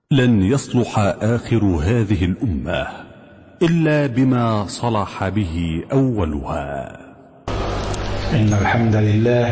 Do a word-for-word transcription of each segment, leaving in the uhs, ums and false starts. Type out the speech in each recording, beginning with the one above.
لن يصلح آخر هذه الأمة إلا بما صلح به أولها. إن الحمد لله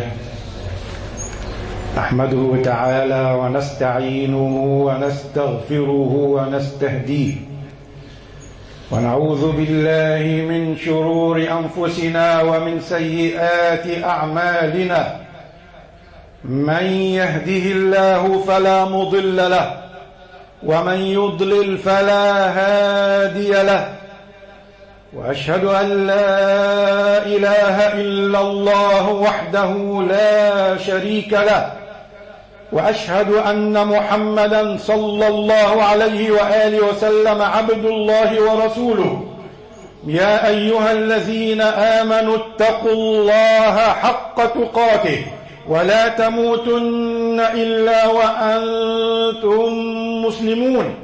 نحمده تعالى ونستعينه ونستغفره ونستهديه، ونعوذ بالله من شرور أنفسنا ومن سيئات أعمالنا. من يهده الله فلا مضل له، ومن يضلل فلا هادي له، وأشهد أن لا إله إلا الله وحده لا شريك له، وأشهد أن محمدا صلى الله عليه وآله وسلم عبد الله ورسوله. يا أيها الذين آمنوا اتقوا الله حق تقاته ولا تموتن إلا وأنتم مسلمون.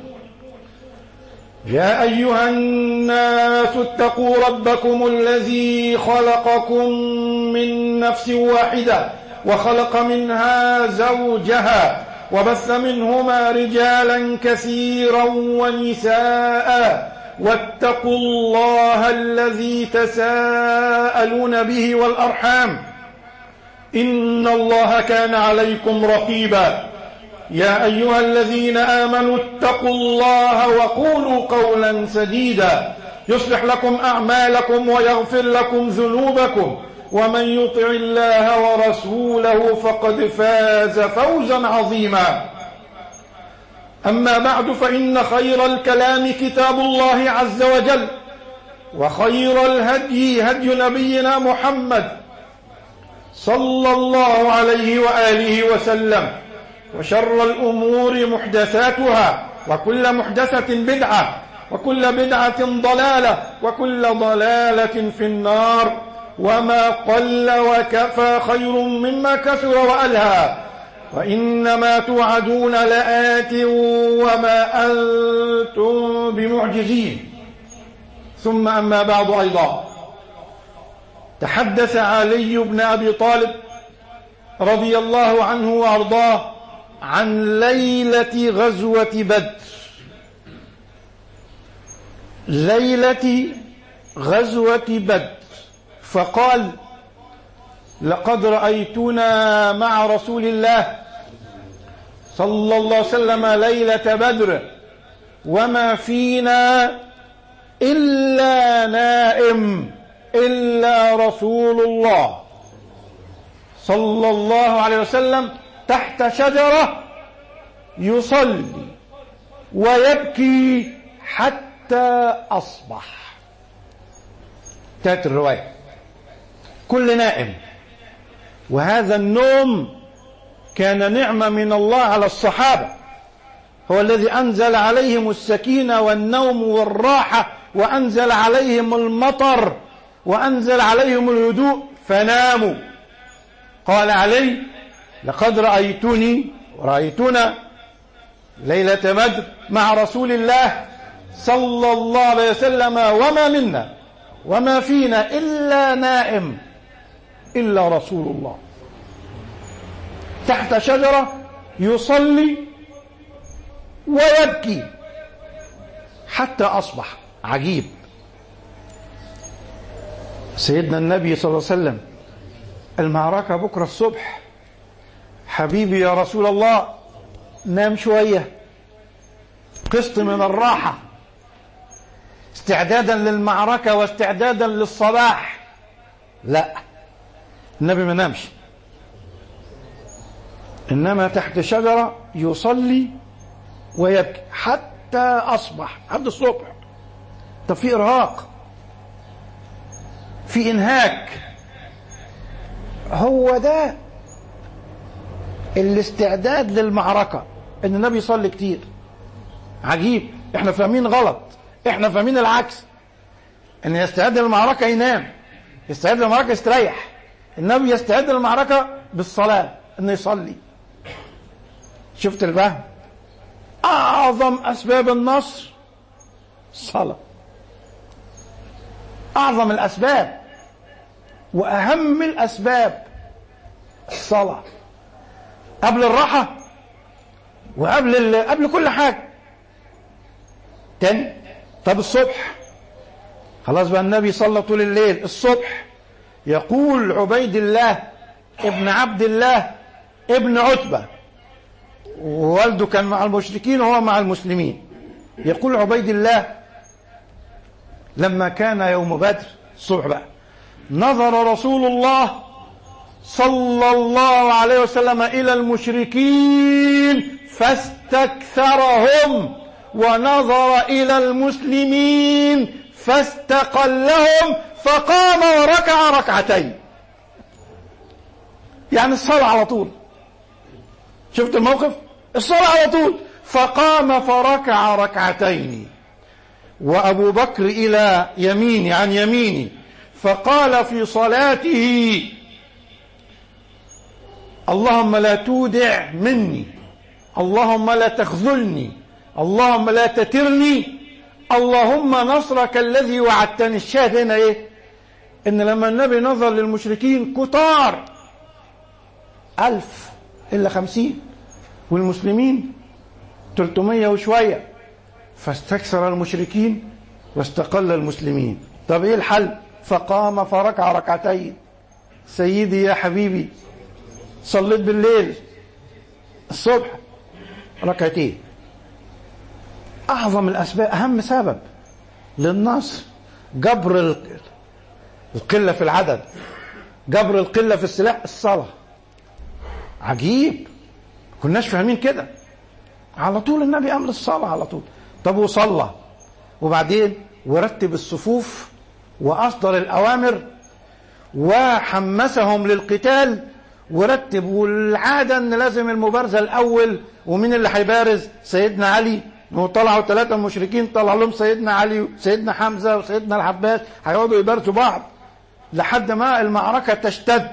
يا أيها الناس اتقوا ربكم الذي خلقكم من نفس واحدة وخلق منها زوجها وبث منهما رجالا كثيرا ونساء، واتقوا الله الذي تساءلون به والأرحام، إن الله كان عليكم رقيبا. يا أيها الذين آمنوا اتقوا الله وقولوا قولا سديدا يصلح لكم أعمالكم ويغفر لكم ذنوبكم، ومن يطع الله ورسوله فقد فاز فوزا عظيما. أما بعد، فإن خير الكلام كتاب الله عز وجل، وخير الهدي هدي نبينا محمد صلى الله عليه وآله وسلم، وشر الأمور محدثاتها، وكل محدثة بدعة، وكل بدعة ضلالة، وكل ضلالة في النار. وما قل وكفى خير مما كثر وألهى، وإنما توعدون لآت وما أنتم بمعجزين. ثم أما بعد، أيضا تحدث علي بن أبي طالب رضي الله عنه وأرضاه عن ليلة غزوة بدر، ليلة غزوة بدر، فقال: لقد رأيتنا مع رسول الله صلى الله عليه وسلم ليلة بدر وما فينا إلا نائم إلا رسول الله صلى الله عليه وسلم تحت شجرة يصلي ويبكي حتى أصبح. تأتي الرواية كل نائم، وهذا النوم كان نعمة من الله على الصحابة، هو الذي أنزل عليهم السكينة والنوم والراحة، وأنزل عليهم المطر، وأنزل عليهم الهدوء فناموا. قال علي: لقد رأيتني ورأيتنا ليلة بدر مع رسول الله صلى الله عليه وسلم وما منا وما فينا إلا نائم إلا رسول الله، تحت شجرة يصلي ويبكي حتى أصبح. عجيب. سيدنا النبي صلى الله عليه وسلم: المعركة بكرة الصبح، حبيبي يا رسول الله نام شوية، قسط من الراحة، استعدادا للمعركة واستعدادا للصباح. لا، النبي ما نامش، إنما تحت شجرة يصلي ويبكي حتى أصبح، حتى الصبح. طب في إرهاق، في إنهاك. هو ده الاستعداد للمعركة، إن النبي يصلي كتير. عجيب، إحنا فاهمين غلط، إحنا فاهمين العكس، إن يستعد للمعركة ينام، يستعد للمعركة يستريح. النبي يستعد للمعركة بالصلاة، إنه يصلي. شفت الفهم؟ أعظم أسباب النصر الصلاة، أعظم الأسباب وأهم الأسباب الصلاة، قبل الراحة وقبل قبل كل حاجة. تاني. طب الصبح خلاص بقى النبي صلى طول الليل. الصبح يقول عبيد الله ابن عبد الله ابن عتبة، ووالده كان مع المشركين وهو مع المسلمين، يقول عبيد الله لما كان يوم بدر الصبح بقى نظر رسول الله صلى الله عليه وسلم إلى المشركين فاستكثرهم، ونظر إلى المسلمين فاستقلهم، فقام وركع ركعتين. يعني الصلاة على طول. شفت الموقف؟ الصلاة على طول. فقام فركع ركعتين، وأبو بكر إلى يميني عن يميني، فقال في صلاته اللهم لا تودع مني، اللهم لا تخذلني، اللهم لا تترني، اللهم نصرك الذي وعدتني. الشاهد هنا ايه؟ ان لما النبي نظر للمشركين كتار ألف إلا خمسين، والمسلمين تلتمية وشوية، فاستكثر المشركين واستقل المسلمين. طب ايه الحل؟ فقام فركع ركعتين. سيدي يا حبيبي صليت بالليل الصبح ركعتين. اعظم الاسباب، اهم سبب للنصر جبر القلة في العدد، جبر القلة في السلاح، الصلاة. عجيب، كناش فاهمين كده. على طول النبي امر الصلاة على طول. طب وصلى وبعدين ورتب الصفوف واصدر الاوامر وحمسهم للقتال ورتب. والعادة ان لازم المبارزة الاول، ومين اللي هيبارز؟ سيدنا علي. وطلعوا ثلاثة مشركين، طلع لهم سيدنا علي وسيدنا حمزة وسيدنا العباس، هيقعدوا يبارزوا بعض لحد ما المعركة تشتد.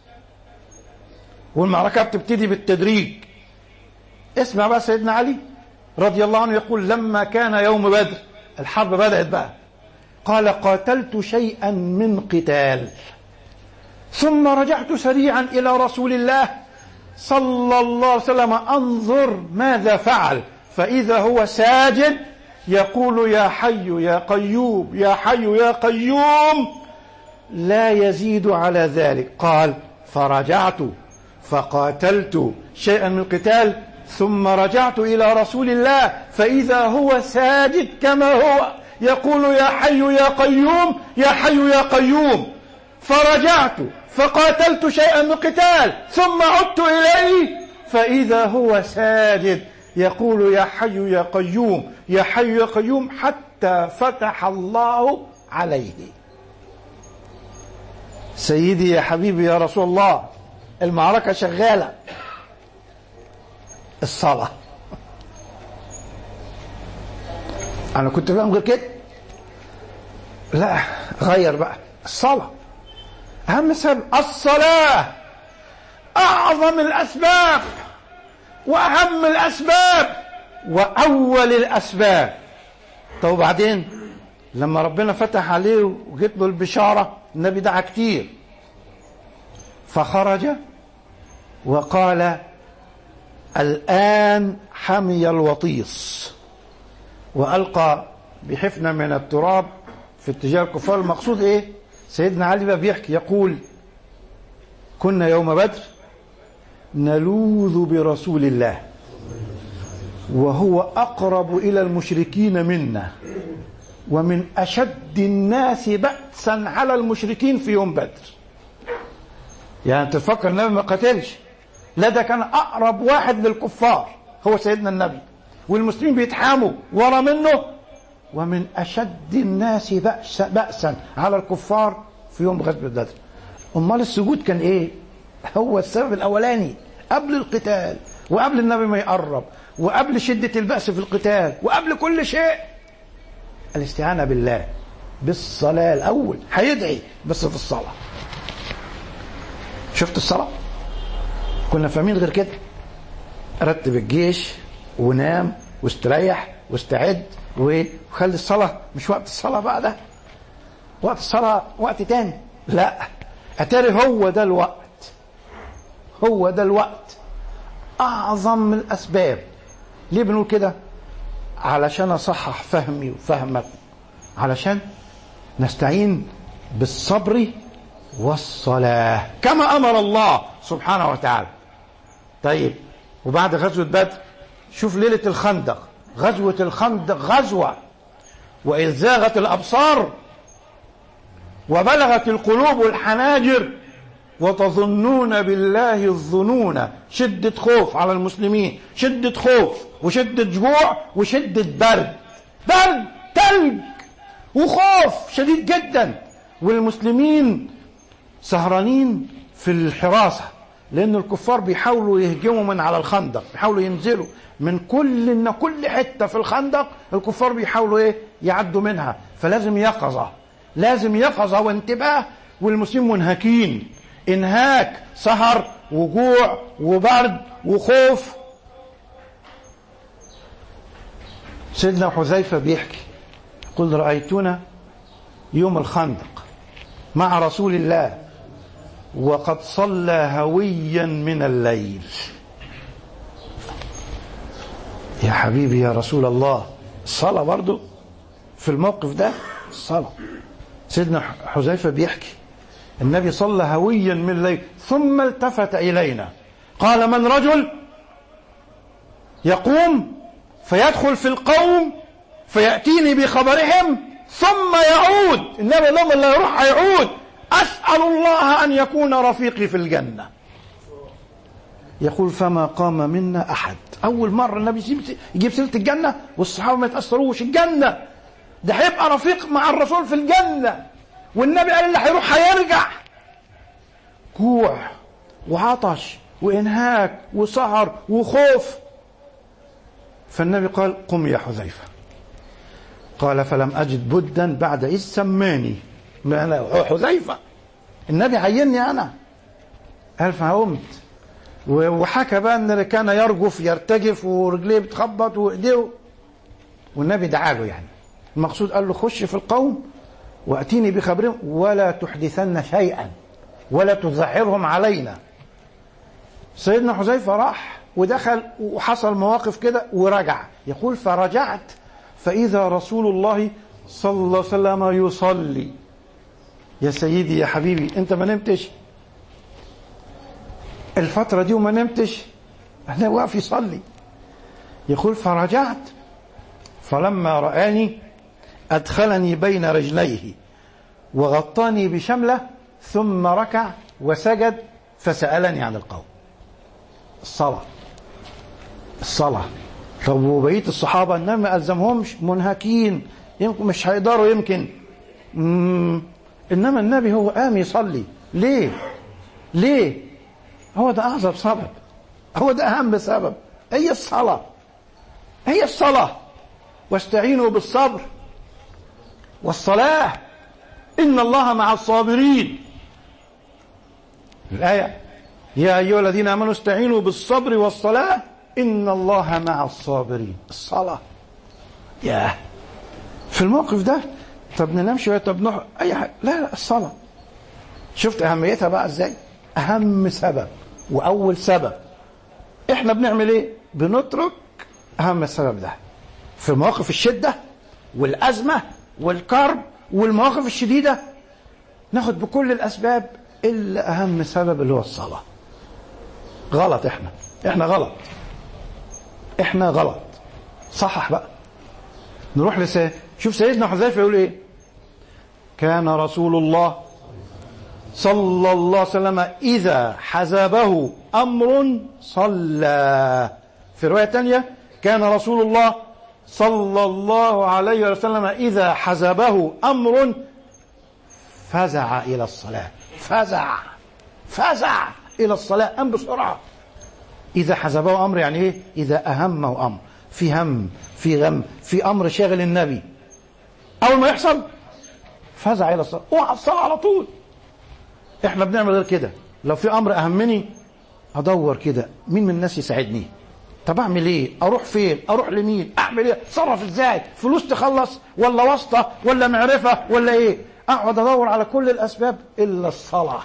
والمعركة بتبتدي بالتدريج. اسمع بقى سيدنا علي رضي الله عنه يقول لما كان يوم بدر، الحرب بدأت بقى، قال قاتلت شيئا من قتال ثم رجعت سريعا إلى رسول الله صلى الله عليه وسلم أنظر ماذا فعل، فإذا هو ساجد يقول يا حي يا قيوم يا حي يا قيوم لا يزيد على ذلك. قال فرجعت فقاتلت شيئا من القتال ثم رجعت إلى رسول الله فإذا هو ساجد كما هو يقول يا حي يا قيوم يا حي يا قيوم، فرجعت فقاتلت شيئا من القتال ثم عدت إليه فإذا هو ساجد يقول يا حي يا قيوم يا حي يا قيوم حتى فتح الله عليه. سيدي يا حبيبي يا رسول الله، المعركة شغالة، الصلاة. أنا كنت فاهم غير كده، لا غير بقى. الصلاة أهم سبب، الصلاة أعظم الأسباب وأهم الأسباب وأول الأسباب. طب وبعدين لما ربنا فتح عليه وجت له البشارة، النبي دعا كتير، فخرج وقال الآن حمي الوطيس، وألقى بحفنة من التراب في اتجاه الكفار. المقصود إيه؟ سيدنا علي بقى بيحكي يقول كنا يوم بدر نلوذ برسول الله وهو أقرب إلى المشركين منا، ومن أشد الناس بأسا على المشركين في يوم بدر. يعني تفكر النبي ما قتلش، لا ده كان أقرب واحد للكفار هو سيدنا النبي، والمسلمين بيتحاموا ورا منه. ومن أشد الناس بأس بأسا على الكفار في يوم غزوة بدر. أمال السجود كان إيه؟ هو السبب الأولاني قبل القتال، وقبل النبي ما يقرب، وقبل شدة البأس في القتال، وقبل كل شيء الاستعانة بالله بالصلاة الأول. هيدعي بس في الصلاة. شفت الصلاة؟ كنا فاهمين غير كده. رتب الجيش ونام واستريح واستعد وخلي الصلاة مش وقت الصلاة بقى، ده وقت الصلاة وقت تاني. لا، اتاري هو ده الوقت، هو ده الوقت أعظم من الأسباب. ليه بنقول كده؟ علشان أصحح فهمي وفهمك، علشان نستعين بالصبر والصلاة كما أمر الله سبحانه وتعالى. طيب، وبعد غزوة بدر شوف ليلة الخندق، غزوة الخندق غزوة وإذ زاغت الأبصار وبلغت القلوب الحناجر وتظنون بالله الظنون. شدة خوف على المسلمين، شدة خوف وشدة جوع وشدة برد، برد تلج وخوف شديد جدا، والمسلمين سهرانين في الحراسة لأن الكفار بيحاولوا يهجموا من على الخندق، بيحاولوا ينزلوا من كل إن كل حتة في الخندق الكفار بيحاولوا إيه يعدوا منها، فلازم يقظة، لازم يقظة وانتباه، والمسلمين منهكين انهاك، سهر وجوع وبرد وخوف. سيدنا حذيفة بيحكي قل رأيتنا يوم الخندق مع رسول الله وقد صلى هويا من الليل. يا حبيبي يا رسول الله، الصلاة برضو في الموقف ده، الصلاة. سيدنا حذيفة بيحكي النبي صلى هويا من الليل ثم التفت إلينا قال من رجل يقوم فيدخل في القوم فيأتيني بخبرهم ثم يعود. النبي لما اللي يروح يعود أسأل الله أن يكون رفيقي في الجنة. يقول فما قام منا أحد. أول مرة النبي يجيب سيرة الجنة والصحابة ما يتأثروش، الجنة ده هيبقى رفيق مع الرسول في الجنة، والنبي قال اللي هيروح هيرجع. جوع وعطش وإنهاك وسهر وخوف. فالنبي قال قم يا حذيفة. قال فلم أجد بدا بعد إذ سماني، ما أنا حذيفة النبي عيني أنا. قال فقمت وحكى بقى أن كان يرجف يرتجف ورجليه بتخبط وإيديه، والنبي دعاله يعني المقصود قال له خش في القوم وأتيني بخبرهم ولا تحدثن شيئا ولا تظهرهم علينا. سيدنا حذيفة راح ودخل وحصل مواقف كده ورجع. يقول فرجعت فإذا رسول الله صلى الله عليه وسلم يصلي. يا سيدي يا حبيبي أنت ما نمتش الفترة دي وما نمتش؟ أنا واقف يصلي. يقول فرجعت فلما رآني أدخلني بين رجليه وغطاني بشملة ثم ركع وسجد فسألني عن القوم. الصلاة، الصلاة. طب وبقية الصحابة النبي ما ألزمهمش، منهكين يمكن مش هيقدروا يمكن، إنما النبي هو قام يصلي. ليه؟ ليه؟ هو ده أعظم سبب، هو ده أهم سبب، هي الصلاة، هي الصلاة. واستعينوا بالصبر والصلاة إن الله مع الصابرين. الآية يا أيها الذين آمنوا استعينوا بالصبر والصلاة إن الله مع الصابرين. الصلاة. ياه في الموقف ده طب ننام شوية، طب نح أي حاجة، لا لا الصلاة. شفت أهميتها بقى إزاي؟ أهم سبب وأول سبب. إحنا بنعمل إيه؟ بنترك أهم السبب ده في مواقف الشدة والأزمة والكرب والمواقف الشديدة، ناخد بكل الأسباب إلا أهم سبب اللي هو الصلاة. غلط، إحنا إحنا غلط، إحنا غلط. صحح بقى. نروح لسه شوف سيدنا حذيفة يقول إيه؟ كان رسول الله صلى الله عليه وسلم إذا حزبه أمر صلى. في رواية تانية كان رسول الله صلى الله عليه وسلم إذا حزبه أمر فزع إلى الصلاة. فزع فزع إلى الصلاة، قام بسرعة. إذا حزبه أمر يعني إيه؟ إذا أهمه أمر، في هم في غم في أمر شاغل النبي، أول ما يحصل فزع إلى الصلاة، اوعى الصلاة على طول. إحنا بنعمل غير كده. لو في أمر أهمني أدور كده مين من الناس يساعدني، طب أعمل إيه؟ أروح فين؟ أروح لمين؟ أعمل إيه؟ أتصرف إزاي؟ فلوس تخلص ولا واسطة ولا معرفة ولا إيه؟ أقعد أدور على كل الأسباب إلا الصلاة،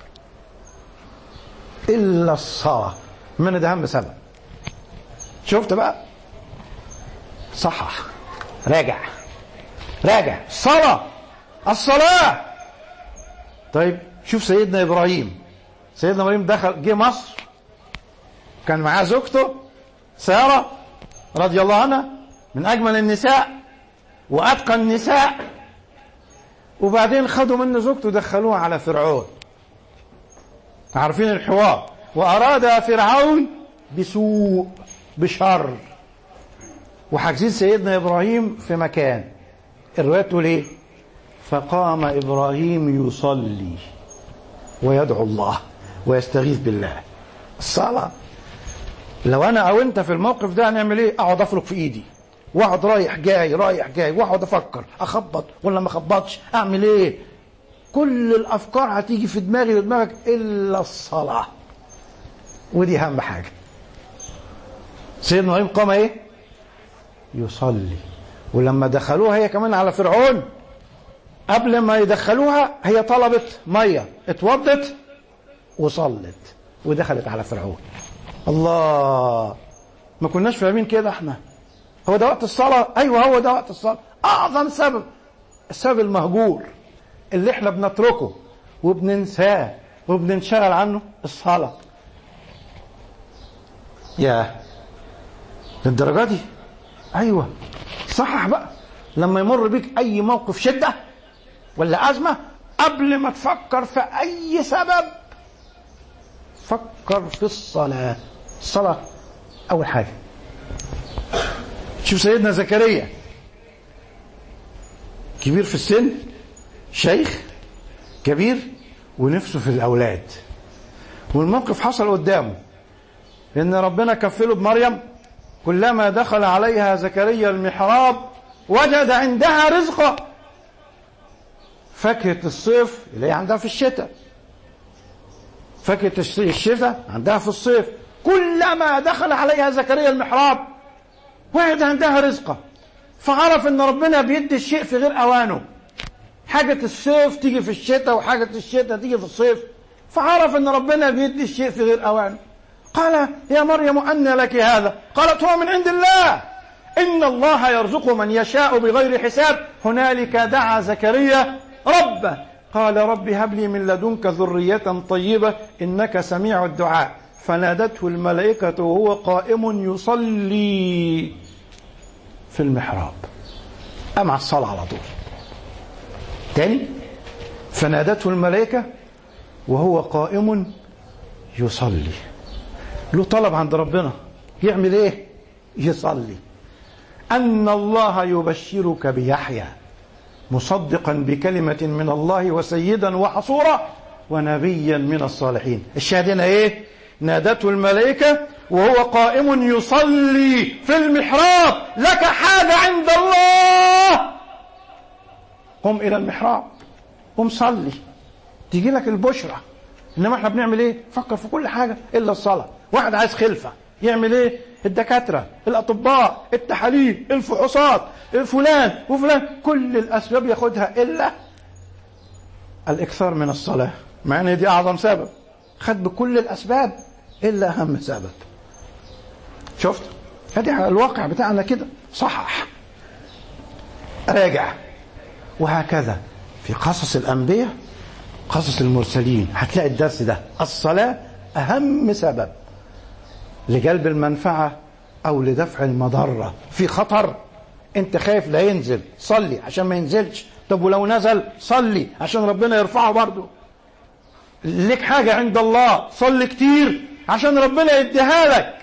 إلا الصلاة. من ده أهم سبب. شفت بقى؟ صحح، راجع راجع الصلاة الصلاة. طيب شوف سيدنا إبراهيم. سيدنا إبراهيم دخل جه مصر، كان معاه زوجته سارة رضي الله عنها، من أجمل النساء وأتقى النساء، وبعدين خدوا منه زوجته ودخلوها على فرعون. عارفين الحوار؟ وأراد فرعون بسوء بشر، وحاجزين سيدنا إبراهيم في مكان. الرواية تقول إيه؟ فقام إبراهيم يصلي ويدعو الله ويستغيث بالله. الصلاة. لو أنا أو أنت في الموقف ده هنعمل إيه؟ أقعد أفرك في إيدي واقعد رايح جاي رايح جاي واقعد أفكر أخبط ولا ما أخبطش، أعمل إيه؟ كل الأفكار هتيجي في دماغي ودماغك إلا الصلاة، ودي أهم حاجة. سيدنا إبراهيم قام إيه؟ يصلي. ولما دخلوها هي كمان على فرعون، قبل ما يدخلوها هي طلبت مية، اتوضت وصلت ودخلت على فرعون. الله، ما كناش فاهمين كده احنا. هو ده وقت الصلاة؟ ايوه هو ده وقت الصلاة. اعظم سبب، السبب المهجور اللي احنا بنتركه وبننساه وبننشغل عنه، الصلاة. يا للدرجة دي؟ ايوه صحح بقى. لما يمر بيك اي موقف شدة ولا ازمة، قبل ما تفكر في اي سبب فكر في الصلاة. الصلاة اول حاجة. شوف سيدنا زكريا، كبير في السن، شيخ كبير ونفسه في الاولاد، والموقف حصل قدامه ان ربنا كفله بمريم. كلما دخل عليها زكريا المحراب وجد عندها رزقا. فاكهة الصيف اللي هي عندها في الشتاء، فاكهة الشتاء عندها في الصيف. كلما دخل عليها زكريا المحراب وجد عندها رزقا، فعرف ان ربنا بيدي الشيء في غير اوانه. حاجة الصيف تيجي في الشتاء وحاجة الشتاء تيجي في الصيف، فعرف ان ربنا بيدي الشيء في غير اوانه. قال يا مريم أن لك هذا؟ قالت هو من عند الله، إن الله يرزق من يشاء بغير حساب. هنالك دعا زكريا ربه قال رب هب لي من لدنك ذرية طيبة إنك سميع الدعاء. فنادته الملائكة وهو قائم يصلي في المحراب. أمع الصلاة على طول. تاني، فنادته الملائكة وهو قائم يصلي. له طلب عند ربنا، يعمل ايه؟ يصلي. أن الله يبشرك بيحيى مصدقا بكلمة من الله وسيدا وحصورا ونبيا من الصالحين. الشاهدين ايه؟ نادته الملائكة وهو قائم يصلي في المحراب. لك حاجة عند الله، قم إلى المحراب، قم صلي، تيجي لك البشرى. إنما احنا بنعمل ايه؟ فكر في كل حاجة إلا الصلاة. واحد عايز خلفة، يعمل ايه؟ الدكاترة، الأطباء، التحاليل، الفحوصات، فلان وفلان، كل الأسباب ياخدها إلا الإكثار من الصلاة، مع أن دي أعظم سبب. خد بكل الأسباب إلا أهم سبب. شفت؟ هذه الواقع بتاعنا كده. صحح، راجع. وهكذا في قصص الأنبياء، قصص المرسلين، هتلاقي الدرس ده. الصلاة أهم سبب لجلب المنفعة أو لدفع المضرة. في خطر أنت خايف لا ينزل، صلي عشان ما ينزلش. طب ولو نزل صلي عشان ربنا يرفعه برضه. لك حاجة عند الله، صلي كتير عشان ربنا يديها لك.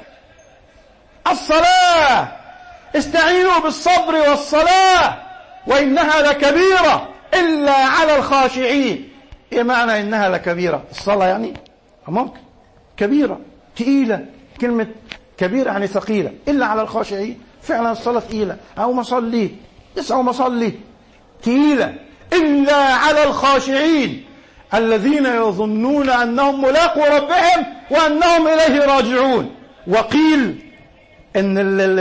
الصلاة، استعينوا بالصبر والصلاة وإنها لكبيرة إلا على الخاشعين. إيه معنى إنها لكبيرة؟ الصلاة يعني ممكن كبيرة تقيلة، كلمة كبيرة يعني ثقيلة، إلا على الخاشعين. فعلا الصلاة ثقيلة، أو مصلي يسعوا مصلي تقيلة، إلا على الخاشعين الذين يظنون أنهم ملاقوا ربهم وأنهم إليه راجعون. وقيل إن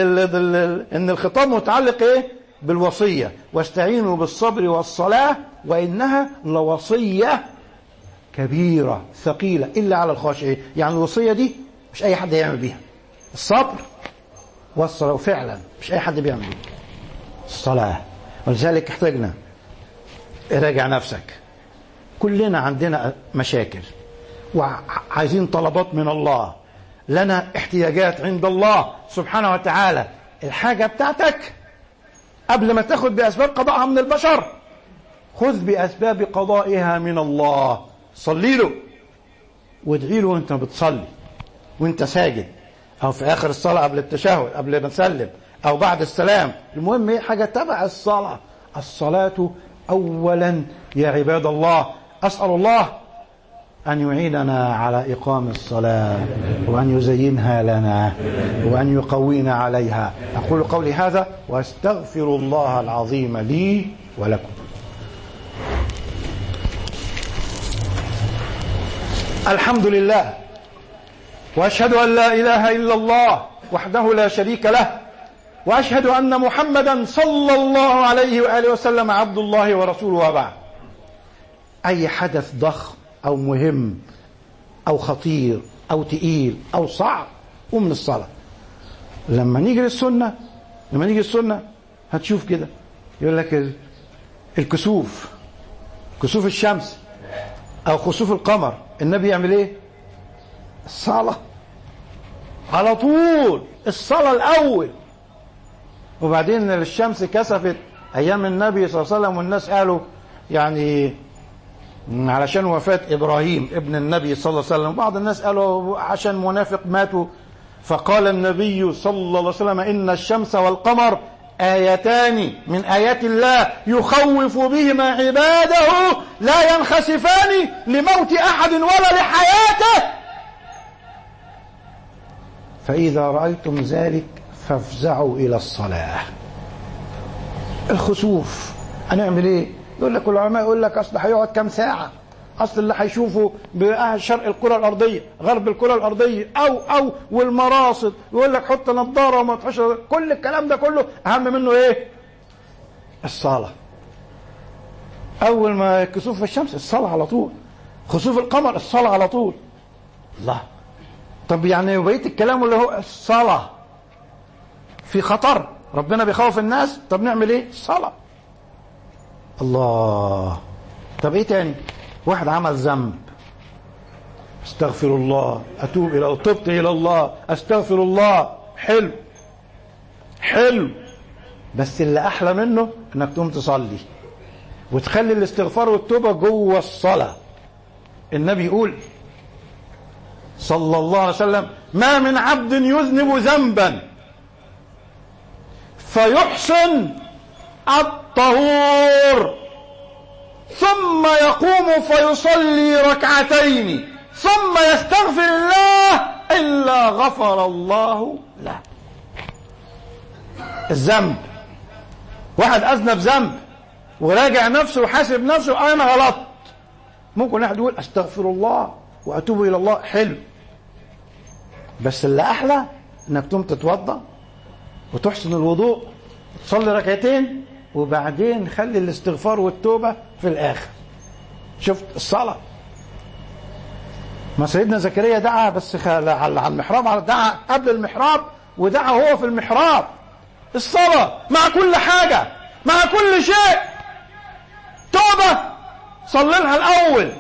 إن الخطاب متعلق إيه؟ بالوصية، واستعينوا بالصبر والصلاة وإنها لوصية كبيرة ثقيلة إلا على الخاشعين. يعني الوصية دي مش أي حد يعمل بيها. الصبر والصلاة، وفعلا مش أي حد بيعمل الصلاة. ولذلك احتاجنا راجع نفسك. كلنا عندنا مشاكل وعايزين طلبات من الله، لنا احتياجات عند الله سبحانه وتعالى. الحاجة بتاعتك قبل ما تاخد بأسباب قضائها من البشر، خذ بأسباب قضائها من الله. صلي له وادعي له وانت بتصلي وانت ساجد، او في اخر الصلاة قبل التشهد قبل ما تسلم، او بعد السلام. المهم ايه؟ حاجة تبع الصلاة. الصلاة اولا يا عباد الله. اسأل الله أن يعيننا على إقام الصلاة، وأن يزينها لنا، وأن يقوينا عليها. أقول قولي هذا وأستغفر الله العظيم لي ولكم. الحمد لله، وأشهد أن لا إله إلا الله وحده لا شريك له، وأشهد أن محمدا صلى الله عليه وآله وسلم عبد الله ورسوله. وبعد، أي حدث ضخم أو مهم أو خطير أو تقيل أو صعب قوم من الصلاة. لما نيجي للسنة لما نيجي السنة هتشوف كده يقول لك الكسوف، كسوف الشمس أو خسوف القمر، النبي يعمل إيه؟ الصلاة على طول، الصلاة الأول. وبعدين الشمس كسفت أيام النبي صلى الله عليه وسلم، والناس قالوا يعني علشان وفاة إبراهيم ابن النبي صلى الله عليه وسلم، بعض الناس قالوا عشان منافق ماتوا. فقال النبي صلى الله عليه وسلم: إن الشمس والقمر آيتان من آيات الله يخوف بهما عباده لا ينخسفان لموت أحد ولا لحياته، فإذا رأيتم ذلك فافزعوا إلى الصلاة. الخسوف هنعمل إيه؟ يقول لك العلماء يقول لك أصل هيقعد كام ساعة، أصل اللي هيشوفه بشرق الكرة الأرضية غرب الكرة الأرضية أو أو والمراصد، يقول لك حط نظارة وما تحش. كل الكلام ده كله أهم منه إيه؟ الصلاة. أول ما كسوف الشمس الصلاة على طول، خسوف القمر الصلاة على طول. الله، طب يعني بقية الكلام اللي هو الصلاة في خطر، ربنا بيخوف الناس، طب نعمل إيه؟ الصلاة. الله، طب ايه تاني؟ واحد عمل ذنب، استغفر الله، اتوب الى تبت الى الله، استغفر الله، حلو حلو، بس اللي احلى منه انك تقوم تصلي وتخلي الاستغفار والتوبه جوه الصلاه. النبي يقول صلى الله عليه وسلم: ما من عبد يذنب ذنبا فيحسن الطهور ثم يقوم فيصلي ركعتين ثم يستغفر الله إلا غفر الله له. الذنب، واحد أذنب ذنب وراجع نفسه وحاسب نفسه، أنا غلط، ممكن واحد يقول أستغفر الله وأتوب إلى الله، حلو، بس اللي أحلى إنك تقوم تتوضأ وتحسن الوضوء وتصلي ركعتين وبعدين خلي الاستغفار والتوبة في الآخر. شفت الصلاة؟ ما سيدنا زكريا دعا بس على المحراب، دعا قبل المحراب ودعا هو في المحراب. الصلاة مع كل حاجة، مع كل شيء. توبة صلي لها الأول،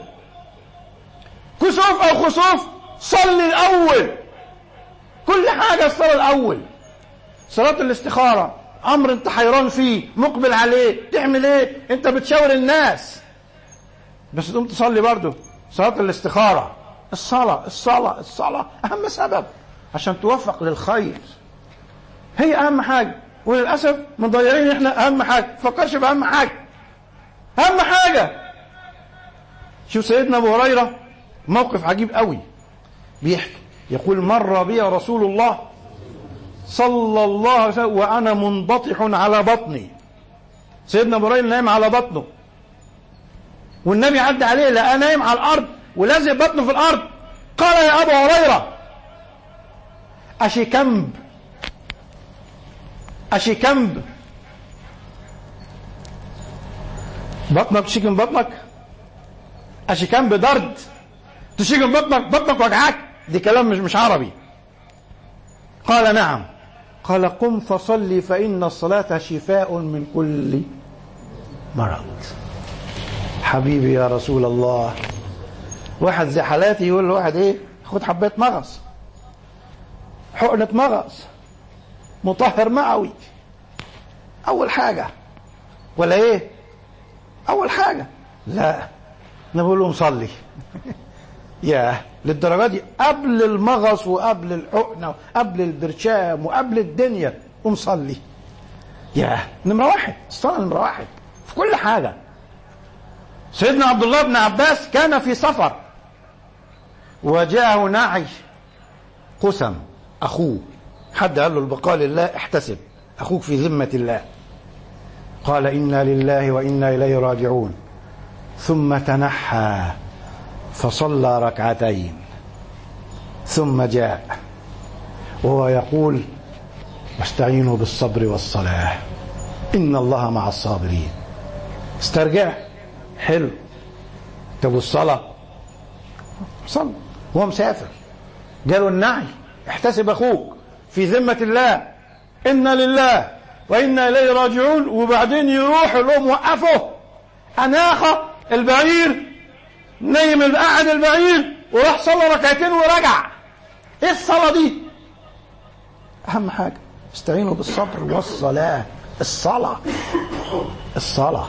كسوف أو خسوف صلي الأول، كل حاجة الصلاة الأول. صلاة الاستخارة امر انت حيران فيه مقبل عليه، تعمل ايه؟ انت بتشاور الناس بس تقوم تصلي برضه. صلاة الاستخارة، الصلاة الصلاة الصلاة اهم سبب عشان توفق للخير، هي اهم حاجة. وللاسف مضيعين احنا اهم حاجة، فكرش باهم حاجة. اهم حاجة، شوف سيدنا ابو هريرة موقف عجيب قوي بيحكي، يقول: مر بي رسول الله صلى الله عليه وسلم وأنا منبطح على بطني. سيدنا ابو هريرة نايم على بطنه والنبي عدى عليه لقى نايم على الأرض ولازق بطنه في الأرض. قال: يا أبو هريرة أشكمب أشكمب بطنك تشكم بطنك؟ أشكمب درد تشكم بطنك؟ بطنك وجعك؟ دي كلام مش مش عربي. قال: نعم. قال قم فصلي فإن الصلاة شفاء من كل مرض. حبيبي يا رسول الله، واحد زي حالاتي يقول له واحد ايه، خد حبايه مغص، حقنه مغص، مطهر معوي، اول حاجه ولا ايه؟ اول حاجه لا، انا بقول له مصلي. يا للدرجه دي؟ قبل المغص وقبل الحقنه وقبل البرشام وقبل الدنيا ومصلي. يا نمره واحد، الصلاه نمره واحد في كل حاجه. سيدنا عبد الله بن عباس كان في سفر وجاءه نعي قسم اخوه، حد قال له البقاء لله احتسب، اخوك في ذمه الله. قال انا لله وانا اليه راجعون، ثم تنحى فصلى ركعتين، ثم جاء وهو يقول واستعينوا بالصبر والصلاه ان الله مع الصابرين. استرجع، حلو. طب والصلاه؟ صلى وهو مسافر، جاله النعي احتسب اخوك في ذمه الله، انا لله وانا اليه راجعون، وبعدين يروح لهم وقفه اناخه البعير، نيم قاعد البعير وراح صلى ركعتين ورجع. ايه الصلاه دي؟ اهم حاجه استعينوا بالصبر والصلاه. الصلاه الصلاه.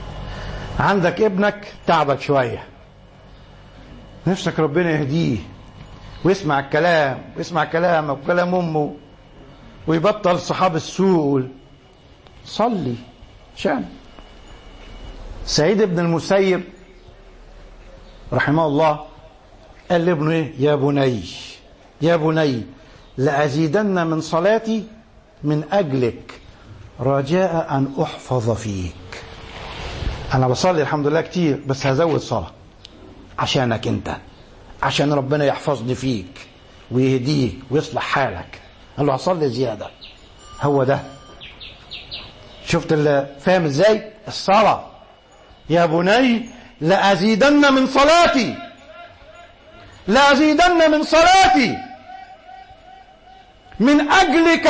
عندك ابنك تعبك شويه، نفسك ربنا يهديه ويسمع الكلام ويسمع كلامك وكلام امه ويبطل صحاب السوء، صلي. شان سعيد بن المسيب رحمه الله قال لابنه ايه؟ يا بني يا بني لأزيدن من صلاتي من أجلك رجاء أن أحفظ فيك. أنا بصلي الحمد لله كتير، بس هزود صلاة عشانك أنت، عشان ربنا يحفظني فيك ويهديك ويصلح حالك. قال له هصلي زيادة. هو ده. شفت اللي فاهم ازاي؟ الصلاة. يا بني لأزيدن من صلاتي لأزيدن من صلاتي من أجلك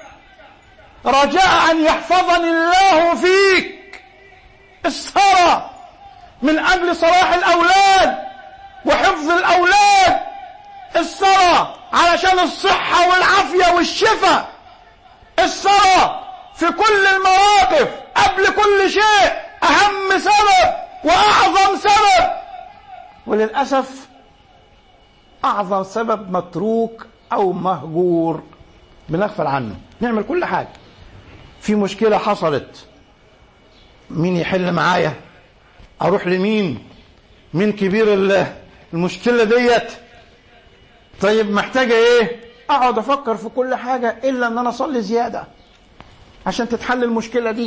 رجاء أن يحفظني الله فيك. الصلاة من أجل صلاح الأولاد وحفظ الأولاد. الصلاة علشان الصحة والعافية والشفاء. الصلاة في كل المواقف قبل كل شيء أهم سبب وأعظم سبب، وللأسف أعظم سبب متروك أو مهجور، بنغفل عنه. نعمل كل حاجة. في مشكلة حصلت، مين يحل معايا؟ أروح لمين؟ مين كبير المشكلة ديت؟ طيب محتاجة ايه؟ اقعد افكر في كل حاجة الا ان انا اصلي زيادة عشان تتحل المشكلة دي.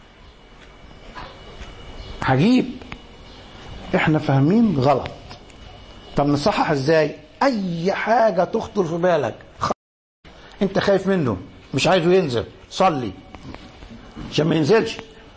عجيب، احنا فاهمين غلط. طب نصحح ازاي؟ اي حاجة تخطر في بالك انت خايف منه مش عايزه ينزل، صلي عشان ما ينزلش.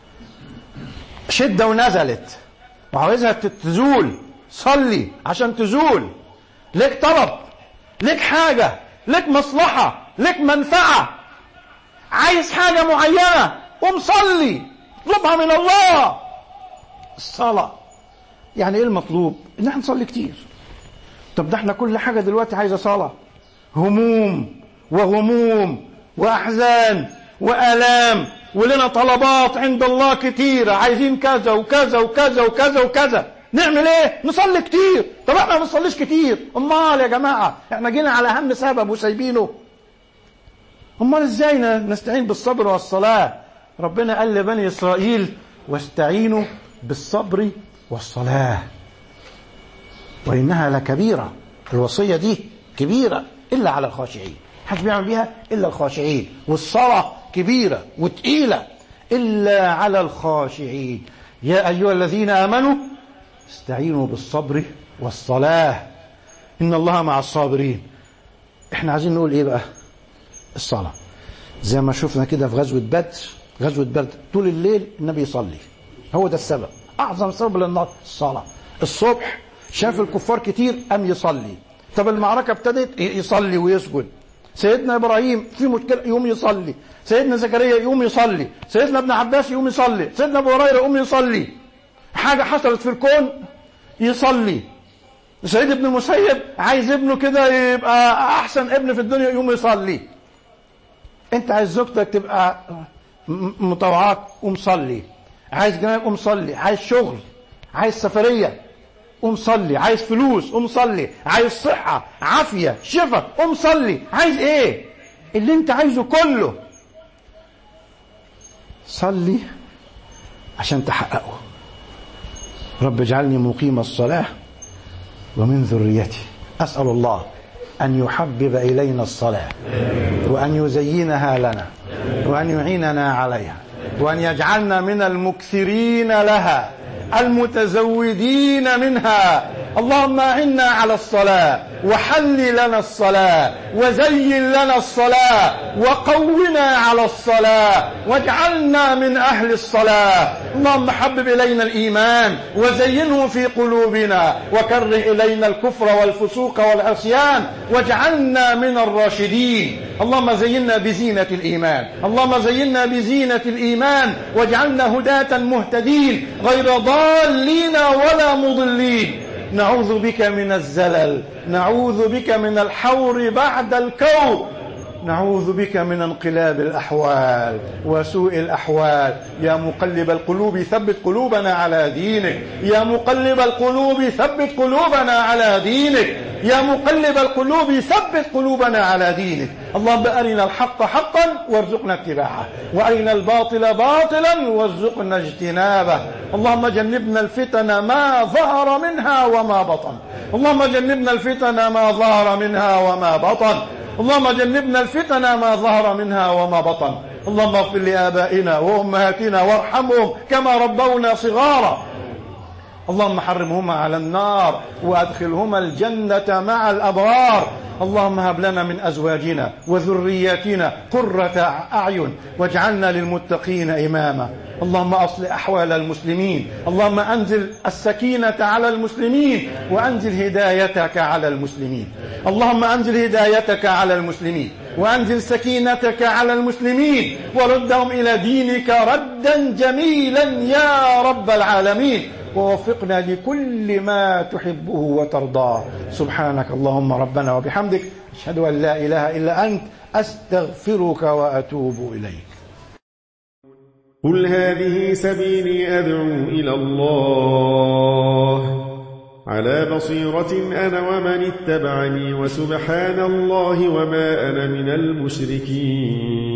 شدة ونزلت وعاوزها تزول، صلي عشان تزول. لك طلب، لك حاجة، لك مصلحة، لك منفعة، عايز حاجة معينة، قوم صلي، اطلبها من الله. الصلاة يعني ايه المطلوب؟ ان احنا نصلي كتير. طب ده احنا كل حاجة دلوقتي عايزة صلاة، هموم وغموم وأحزان وآلام، ولنا طلبات عند الله كتيرة، عايزين كذا وكذا وكذا وكذا وكذا. نعمل ايه؟ نصلي كتير. طب احنا ما بنصليش كتير، امال يا جماعة احنا جينا على اهم سبب وسايبينه؟ امال ازاي نستعين بالصبر والصلاة؟ ربنا قال لبني اسرائيل واستعينوا بالصبر والصلاة وانها لكبيرة. الوصية دي كبيرة الا على الخاشعين، محدش بيعمل بيها الا الخاشعين. والصلاة كبيرة وتقيلة الا على الخاشعين. يا ايها الذين امنوا استعينوا بالصبر والصلاة إن الله مع الصابرين. احنا عايزين نقول ايه بقى؟ الصلاة زي ما شفنا كده في غزوة بدر. غزوة بدر طول الليل النبي يصلي، هو ده السبب، أعظم سبب للنار الصلاة. الصبح شاف الكفار كتير قام يصلي. طب المعركة ابتدت يصلي ويسجد. سيدنا إبراهيم في مشكلة يقوم يصلي، سيدنا زكريا يقوم يصلي، سيدنا ابن عباس يقوم يصلي، سيدنا أبو هريرة يقوم يصلي، حاجة حصلت في الكون يصلي، سيد ابن المسيب عايز ابنه كده يبقى أحسن ابن في الدنيا يقوم يصلي. أنت عايز زوجتك تبقى مطوعاك قوم صلي، عايز جناب قوم صلي، عايز شغل، عايز سفرية قوم صلي، عايز فلوس قوم صلي، عايز صحة عافية شفاء قوم صلي، عايز ايه اللي انت عايزه كله صلي عشان تحققه. رب اجعلني مقيم الصلاة ومن ذريتي. أسأل الله أن يحبب إلينا الصلاة وأن يزينها لنا وأن يعيننا عليها وأن يجعلنا من المكثرين لها المتزودين منها. اللهم أعنا على الصلاة وحل لنا الصلاة وزين لنا الصلاة وقونا على الصلاة واجعلنا من أهل الصلاة. اللهم حبب إلينا الإيمان وزينه في قلوبنا وكره إلينا الكفر والفسوق والعصيان واجعلنا من الراشدين. اللهم زينا بزينة الإيمان، اللهم زينا بزينة الإيمان واجعلنا هداة مهتدين غير ضالين ولا مضلين. نعوذ بك من الزلل، نعوذ بك من الحور بعد الكون، نعوذ بك من انقلاب الأحوال وسوء الأحوال. يا مقلب القلوب ثبت قلوبنا على دينك، يا مقلب القلوب ثبت قلوبنا على دينك، يا مقلب القلوب ثبت قلوبنا على دينك. اللهم أرنا الحق حقا وارزقنا اتباعه وأرنا الباطل باطلا وارزقنا اجتنابه. اللهم جنبنا الفتن ما ظهر منها وما بطن، اللهم جنبنا الفتن ما ظهر منها وما بطن، اللهم جنبنا الفتن ما ظهر منها وما بطن. اللهم اغفر لآبائنا وأمهاتنا وارحمهم كما ربونا صغارا. اللهم حرمهما على النار وأدخلهما الجنة مع الأبرار. اللهم هب لنا من أزواجنا وذرياتنا قرة أعين واجعلنا للمتقين إماما. اللهم أصلح أحوال المسلمين، اللهم أنزل السكينة على المسلمين وأنزل هدايتك على المسلمين. اللهم أنزل هدايتك على المسلمين وأنزل سكينتك على المسلمين وردهم إلى دينك ردا جميلا يا رب العالمين. ووفقنا لكل ما تحبه وترضاه. سبحانك اللهم ربنا وبحمدك، أشهد أن لا إله إلا أنت، أستغفرك وأتوب إليك. قل هذه سبيلي أدعو إلى الله على بصيرة أنا ومن اتبعني وسبحان الله وما أنا من المشركين.